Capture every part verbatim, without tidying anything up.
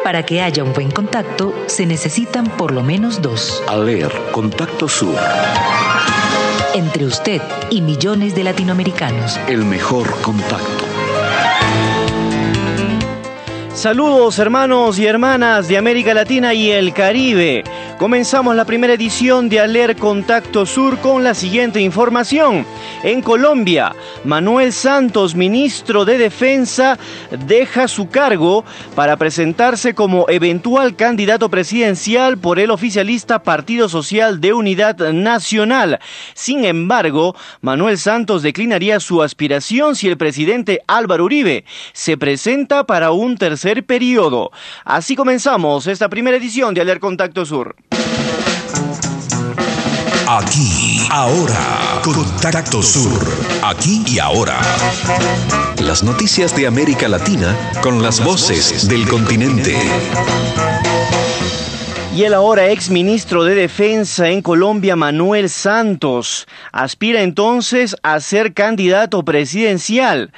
Para que haya un buen contacto, se necesitan por lo menos dos. Aler, Contacto Sur. Entre usted y millones de latinoamericanos. El mejor contacto. Saludos hermanos y hermanas de América Latina y el Caribe. Comenzamos la primera edición de Aler Contacto Sur con la siguiente información. En Colombia, Manuel Santos, ministro de Defensa, deja su cargo para presentarse como eventual candidato presidencial por el oficialista Partido Social de Unidad Nacional. Sin embargo, Manuel Santos declinaría su aspiración si el presidente Álvaro Uribe se presenta para un tercer periodo. Así comenzamos esta primera edición de Aler Contacto Sur. Aquí, ahora, Contacto Sur. Aquí y ahora. Las noticias de América Latina con las voces del continente. Y el ahora exministro de Defensa en Colombia, Manuel Santos, aspira entonces a ser candidato presidencial.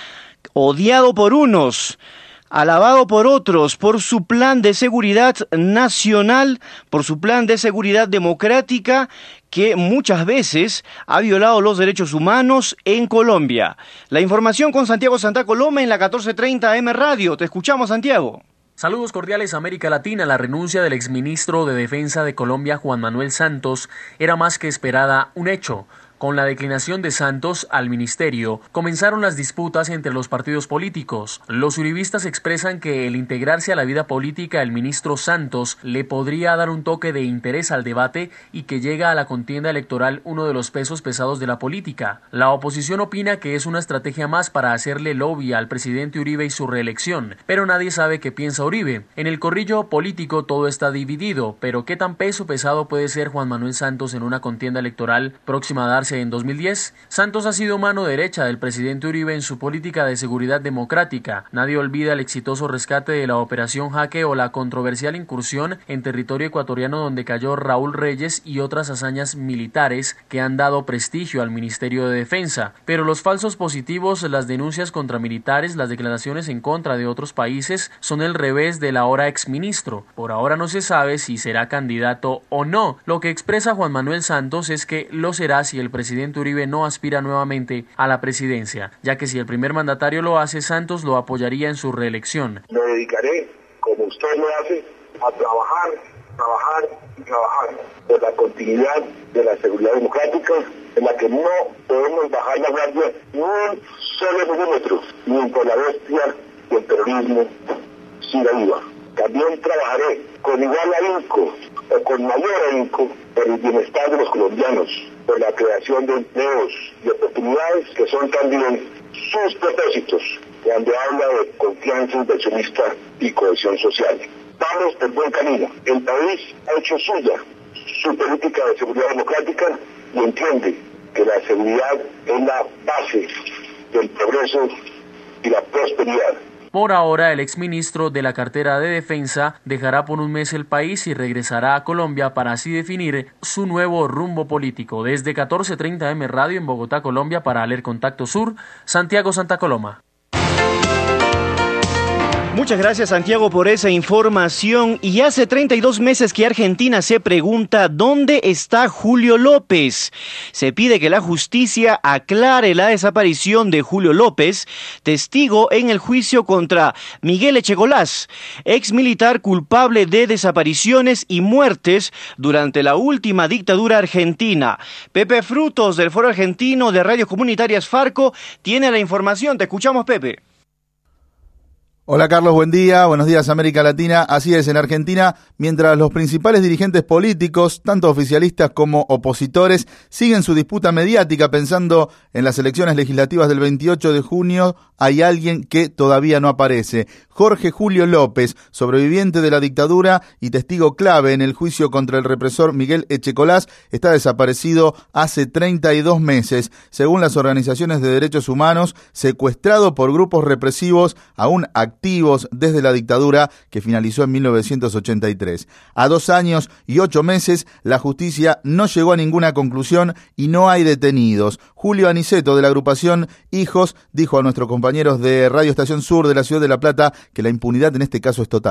Odiado por unos, alabado por otros, por su plan de seguridad nacional, por su plan de seguridad democrática, que muchas veces ha violado los derechos humanos en Colombia. La información con Santiago Santa Coloma en la catorce treinta A M Radio. Te escuchamos, Santiago. Saludos cordiales a América Latina. La renuncia del exministro de Defensa de Colombia, Juan Manuel Santos, era más que esperada un hecho. Con la declinación de Santos al ministerio, comenzaron las disputas entre los partidos políticos. Los uribistas expresan que el integrarse a la vida política del ministro Santos le podría dar un toque de interés al debate y que llega a la contienda electoral uno de los pesos pesados de la política. La oposición opina que es una estrategia más para hacerle lobby al presidente Uribe y su reelección, pero nadie sabe qué piensa Uribe. En el corrillo político todo está dividido, pero ¿qué tan peso pesado puede ser Juan Manuel Santos en una contienda electoral próxima a darse en dos mil diez? Santos ha sido mano derecha del presidente Uribe en su política de seguridad democrática. Nadie olvida el exitoso rescate de la Operación Jaque o la controversial incursión en territorio ecuatoriano donde cayó Raúl Reyes y otras hazañas militares que han dado prestigio al Ministerio de Defensa. Pero los falsos positivos, las denuncias contra militares, las declaraciones en contra de otros países son el revés del ahora exministro. Por ahora no se sabe si será candidato o no. Lo que expresa Juan Manuel Santos es que lo será si el presidente presidente Uribe no aspira nuevamente a la presidencia, ya que si el primer mandatario lo hace, Santos lo apoyaría en su reelección. Me dedicaré, como usted lo hace, a trabajar, trabajar y trabajar por la continuidad de la seguridad democrática, en la que no podemos bajar la guardia ni un solo milímetro, ni por la bestia y el terrorismo siga viva. También trabajaré con igual ahínco o con mayor ahínco por el bienestar de los colombianos, por la creación de empleos y oportunidades que son también sus propósitos cuando habla de confianza inversionista y cohesión social. Vamos por buen camino. El país ha hecho suya su política de seguridad democrática y entiende que la seguridad es la base del progreso y la prosperidad. Por ahora, el exministro de la cartera de Defensa dejará por un mes el país y regresará a Colombia para así definir su nuevo rumbo político. Desde catorce treinta A M Radio en Bogotá, Colombia, para Aler Contacto Sur, Santiago Santa Coloma. Muchas gracias, Santiago, por esa información. Y hace treinta y dos meses que Argentina se pregunta ¿dónde está Julio López? Se pide que la justicia aclare la desaparición de Julio López, testigo en el juicio contra Miguel Echecolás, ex militar culpable de desapariciones y muertes durante la última dictadura argentina. Pepe Frutos, del Foro Argentino de Radios Comunitarias Farco, tiene la información. Te escuchamos, Pepe. Hola Carlos, buen día, buenos días América Latina. Así es, en Argentina, mientras los principales dirigentes políticos, tanto oficialistas como opositores, siguen su disputa mediática pensando en las elecciones legislativas del veintiocho de junio, hay alguien que todavía no aparece. Jorge Julio López, sobreviviente de la dictadura y testigo clave en el juicio contra el represor Miguel Echecolás, está desaparecido hace treinta y dos meses. Según las organizaciones de derechos humanos, secuestrado por grupos represivos aún activos desde la dictadura que finalizó en mil novecientos ochenta y tres. A dos años y ocho meses, la justicia no llegó a ninguna conclusión y no hay detenidos. Julio Aniceto, de la agrupación Hijos, dijo a nuestros compañeros de Radio Estación Sur de la Ciudad de La Plata que la impunidad en este caso es total.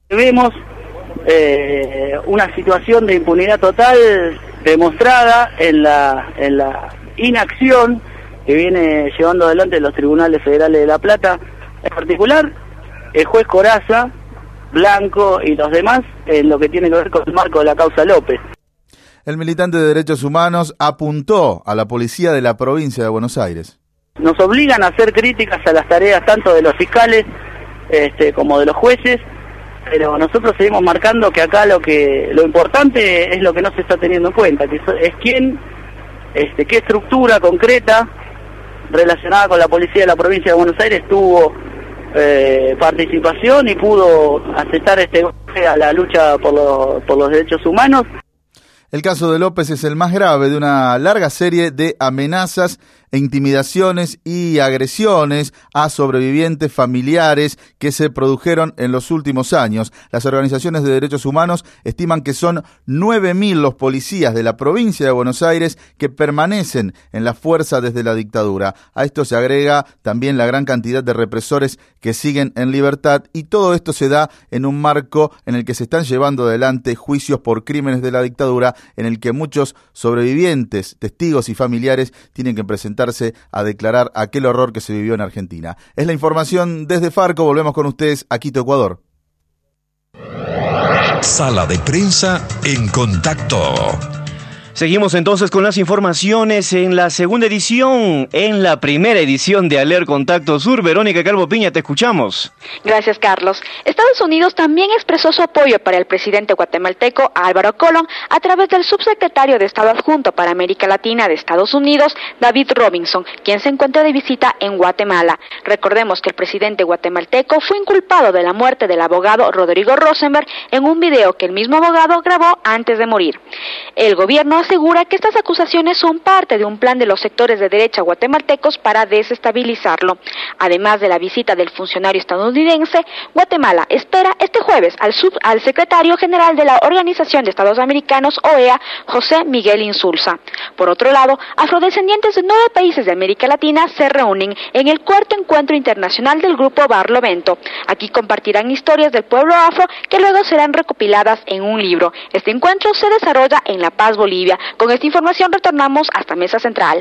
Vemos eh, una situación de impunidad total demostrada en la, en la inacción que viene llevando adelante los tribunales federales de La Plata, en particular el juez Corazza, Blanco y los demás, en lo que tiene que ver con el marco de la causa López. El militante de derechos humanos apuntó a la policía de la provincia de Buenos Aires. Nos obligan a hacer críticas a las tareas tanto de los fiscales este, como de los jueces, pero nosotros seguimos marcando que acá lo que lo importante es lo que no se está teniendo en cuenta, que es quién, este, qué estructura concreta relacionada con la policía de la provincia de Buenos Aires tuvo eh, participación y pudo aceptar este golpe a la lucha por, lo, por los derechos humanos. El caso de López es el más grave de una larga serie de amenazas e intimidaciones y agresiones a sobrevivientes familiares que se produjeron en los últimos años. Las organizaciones de derechos humanos estiman que son nueve mil los policías de la provincia de Buenos Aires que permanecen en la fuerza desde la dictadura. A esto se agrega también la gran cantidad de represores que siguen en libertad, y todo esto se da en un marco en el que se están llevando adelante juicios por crímenes de la dictadura, en el que muchos sobrevivientes, testigos y familiares tienen que presentarse a declarar aquel horror que se vivió en Argentina. Es la información desde Farco. Volvemos con ustedes a Quito, Ecuador. Sala de prensa en contacto. Seguimos entonces con las informaciones en la segunda edición, en la primera edición de Aler Contacto Sur. Verónica Calvo Piña, te escuchamos. Gracias, Carlos. Estados Unidos también expresó su apoyo para el presidente guatemalteco Álvaro Colón a través del subsecretario de Estado adjunto para América Latina de Estados Unidos, David Robinson, quien se encuentra de visita en Guatemala. Recordemos que el presidente guatemalteco fue inculpado de la muerte del abogado Rodrigo Rosenberg en un video que el mismo abogado grabó antes de morir. El gobierno asegura que estas acusaciones son parte de un plan de los sectores de derecha guatemaltecos para desestabilizarlo. Además de la visita del funcionario estadounidense, Guatemala espera este jueves al, sub, al secretario general de la Organización de Estados Americanos, O E A, José Miguel Insulza. Por otro lado, afrodescendientes de nueve países de América Latina se reúnen en el cuarto encuentro internacional del grupo Barlovento. Aquí compartirán historias del pueblo afro que luego serán recopiladas en un libro. Este encuentro se desarrolla en La Paz, Bolivia. Con esta información retornamos hasta Mesa Central.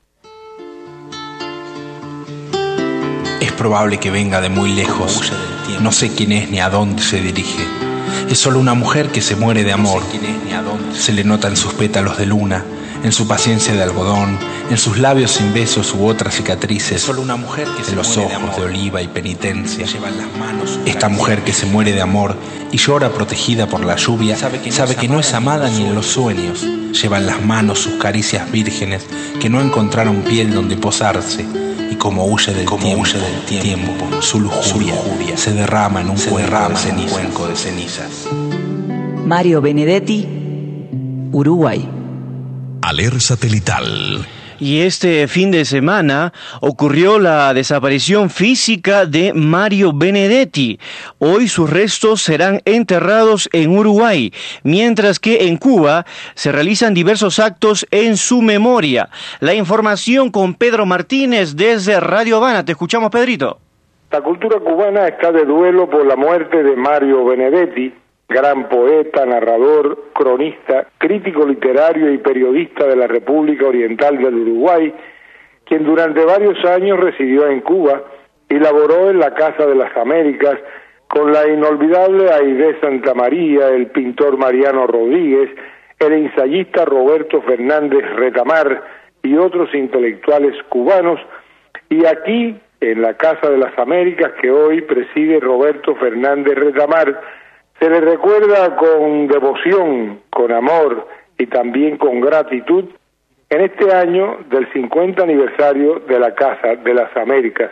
Es probable que venga de muy lejos. No sé quién es ni a dónde se dirige. Es solo una mujer que se muere de amor. Se le nota en sus pétalos de luna, en su paciencia de algodón, en sus labios sin besos u otras cicatrices, solo una mujer que en los ojos de, de oliva y penitencia. Las manos Esta mujer que se muere de amor y llora protegida por la lluvia, sabe que no, sabe que no es amada ni en los sueños. Lleva en las manos sus caricias vírgenes que no encontraron piel donde posarse, y como huye del, como tiempo, huye del tiempo, tiempo, su lujuria, su lujuria se derrama en un, se cuenco, derrama de en un cuenco de cenizas. Mario Benedetti, Uruguay. Aler satelital. Y este fin de semana ocurrió la desaparición física de Mario Benedetti. Hoy sus restos serán enterrados en Uruguay, mientras que en Cuba se realizan diversos actos en su memoria. La información con Pedro Martínez desde Radio Habana. Te escuchamos, Pedrito. La cultura cubana está de duelo por la muerte de Mario Benedetti, gran poeta, narrador, cronista, crítico literario y periodista de la República Oriental del Uruguay, quien durante varios años residió en Cuba y laboró en la Casa de las Américas con la inolvidable Aide Santamaría, el pintor Mariano Rodríguez, el ensayista Roberto Fernández Retamar y otros intelectuales cubanos, y aquí, en la Casa de las Américas que hoy preside Roberto Fernández Retamar, se le recuerda con devoción, con amor y también con gratitud en este año del cincuenta aniversario de la Casa de las Américas.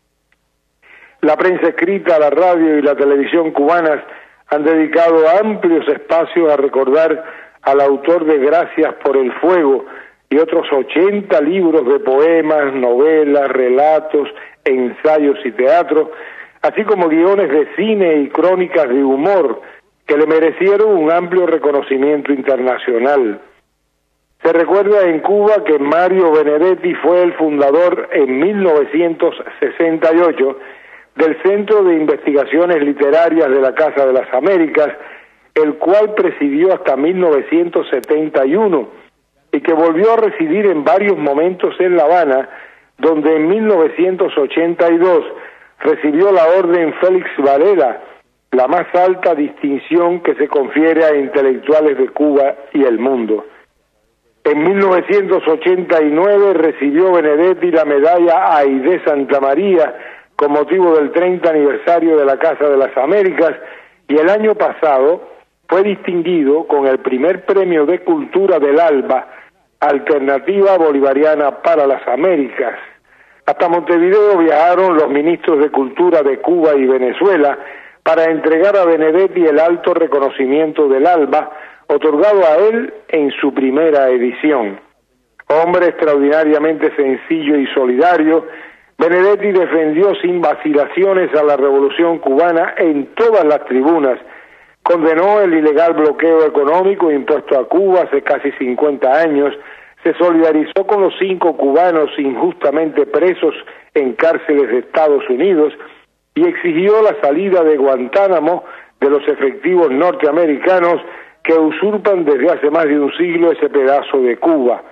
La prensa escrita, la radio y la televisión cubanas han dedicado amplios espacios a recordar al autor de Gracias por el Fuego y otros ochenta libros de poemas, novelas, relatos, ensayos y teatro, así como guiones de cine y crónicas de humor que le merecieron un amplio reconocimiento internacional. Se recuerda en Cuba que Mario Benedetti fue el fundador en mil novecientos sesenta y ocho del Centro de Investigaciones Literarias de la Casa de las Américas, el cual presidió hasta mil novecientos setenta y uno y que volvió a residir en varios momentos en La Habana, donde en mil novecientos ochenta y dos recibió la Orden Félix Varela, la más alta distinción que se confiere a intelectuales de Cuba y el mundo. En mil novecientos ochenta y nueve recibió Benedetti la medalla Aide Santa María con motivo del treinta aniversario de la Casa de las Américas, y el año pasado fue distinguido con el primer premio de cultura del ALBA, Alternativa Bolivariana para las Américas. Hasta Montevideo viajaron los ministros de Cultura de Cuba y Venezuela para entregar a Benedetti el alto reconocimiento del ALBA, otorgado a él en su primera edición. Hombre extraordinariamente sencillo y solidario, Benedetti defendió sin vacilaciones a la revolución cubana en todas las tribunas, condenó el ilegal bloqueo económico impuesto a Cuba hace casi cincuenta años, se solidarizó con los cinco cubanos injustamente presos en cárceles de Estados Unidos y exigió la salida de Guantánamo de los efectivos norteamericanos que usurpan desde hace más de un siglo ese pedazo de Cuba.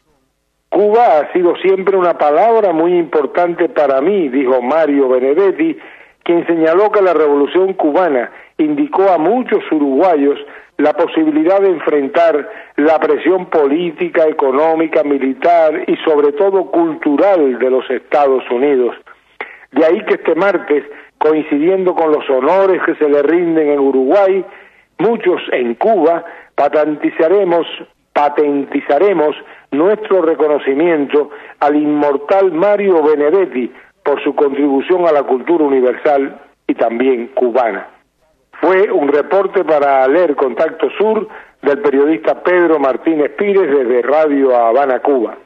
Cuba ha sido siempre una palabra muy importante para mí, dijo Mario Benedetti, quien señaló que la revolución cubana indicó a muchos uruguayos la posibilidad de enfrentar la presión política, económica, militar y sobre todo cultural de los Estados Unidos. De ahí que este martes, coincidiendo con los honores que se le rinden en Uruguay, muchos en Cuba, patentizaremos, patentizaremos nuestro reconocimiento al inmortal Mario Benedetti por su contribución a la cultura universal y también cubana. Fue un reporte para leer Contacto Sur del periodista Pedro Martínez Pires desde Radio Habana, Cuba.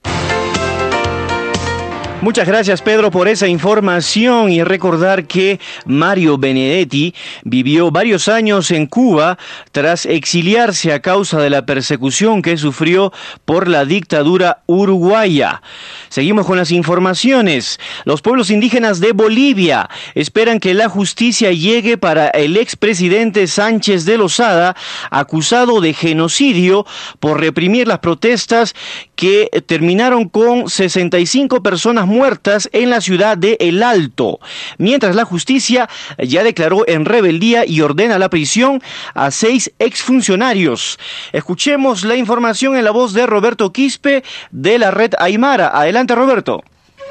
Muchas gracias, Pedro, por esa información, y recordar que Mario Benedetti vivió varios años en Cuba tras exiliarse a causa de la persecución que sufrió por la dictadura uruguaya. Seguimos con las informaciones. Los pueblos indígenas de Bolivia esperan que la justicia llegue para el expresidente Sánchez de Lozada, acusado de genocidio por reprimir las protestas que terminaron con sesenta y cinco personas muertas en la ciudad de El Alto, mientras la justicia ya declaró en rebeldía y ordena la prisión a seis exfuncionarios. Escuchemos la información en la voz de Roberto Quispe de la Red Aymara. Adelante, Roberto.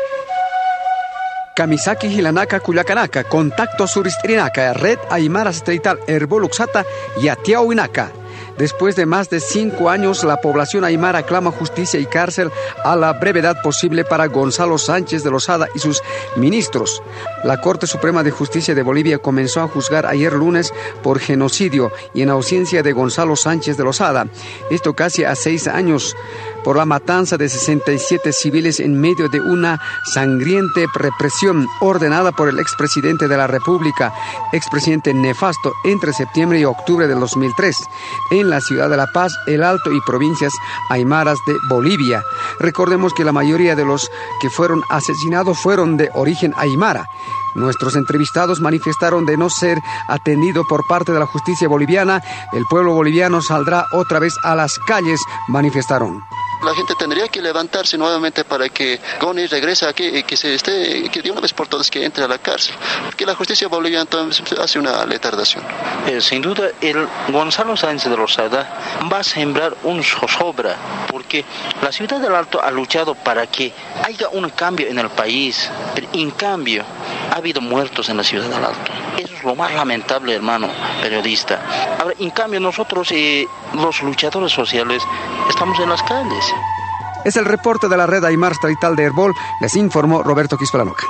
Kamisaki Hilanaka Culiacanaka, Contacto Suristrinaka, Red Aymara Satelital Herboluxata y Atiauinaca. Después de más de cinco años, la población aymara clama justicia y cárcel a la brevedad posible para Gonzalo Sánchez de Lozada y sus ministros. La Corte Suprema de Justicia de Bolivia comenzó a juzgar ayer lunes por genocidio y en ausencia de Gonzalo Sánchez de Lozada. Esto casi a seis años por la matanza de sesenta y siete civiles en medio de una sangrienta represión ordenada por el expresidente de la República, expresidente nefasto, entre septiembre y octubre del dos mil tres, en la ciudad de La Paz, El Alto y provincias aymaras de Bolivia. Recordemos que la mayoría de los que fueron asesinados fueron de origen aymara. Nuestros entrevistados manifestaron de no ser atendido por parte de la justicia boliviana. El pueblo boliviano saldrá otra vez a las calles, manifestaron. La gente tendría que levantarse nuevamente para que Goni regrese aquí y que se esté, que de una vez por todas que entre a la cárcel, porque la justicia boliviana hace una letardación. Eh, sin duda, el Gonzalo Sánchez de Lozada va a sembrar un zozobra, porque la ciudad del Alto ha luchado para que haya un cambio en el país, pero en cambio ha habido muertos en la ciudad del Alto. Eso es lo más lamentable, hermano periodista. Ahora, en cambio, nosotros, eh, los luchadores sociales, estamos en las calles. Es el reporte de la Red Aymara Satelital de Herbol, les informó Roberto Quispe-Lanoca.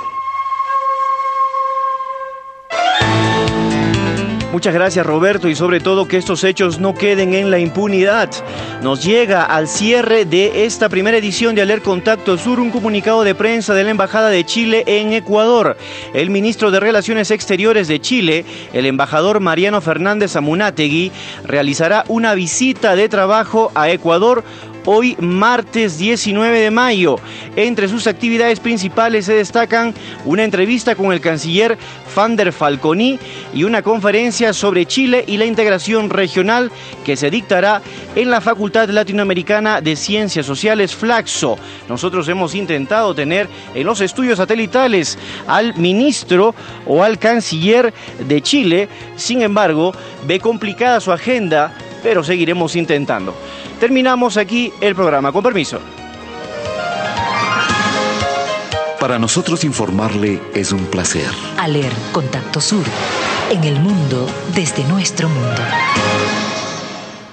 Muchas gracias, Roberto, y sobre todo que estos hechos no queden en la impunidad. Nos llega al cierre de esta primera edición de Aler Contacto Sur un comunicado de prensa de la Embajada de Chile en Ecuador. El ministro de Relaciones Exteriores de Chile, el embajador Mariano Fernández Amunátegui, realizará una visita de trabajo a Ecuador hoy martes diecinueve de mayo. Entre sus actividades principales se destacan una entrevista con el canciller Fander Falconi y una conferencia sobre Chile y la integración regional que se dictará en la Facultad Latinoamericana de Ciencias Sociales Flaxo. Nosotros hemos intentado tener en los estudios satelitales al ministro o al canciller de Chile, sin embargo, ve complicada su agenda, pero seguiremos intentando. Terminamos aquí el programa. Con permiso. Para nosotros informarle es un placer. ALER Contacto Sur, en el mundo desde nuestro mundo.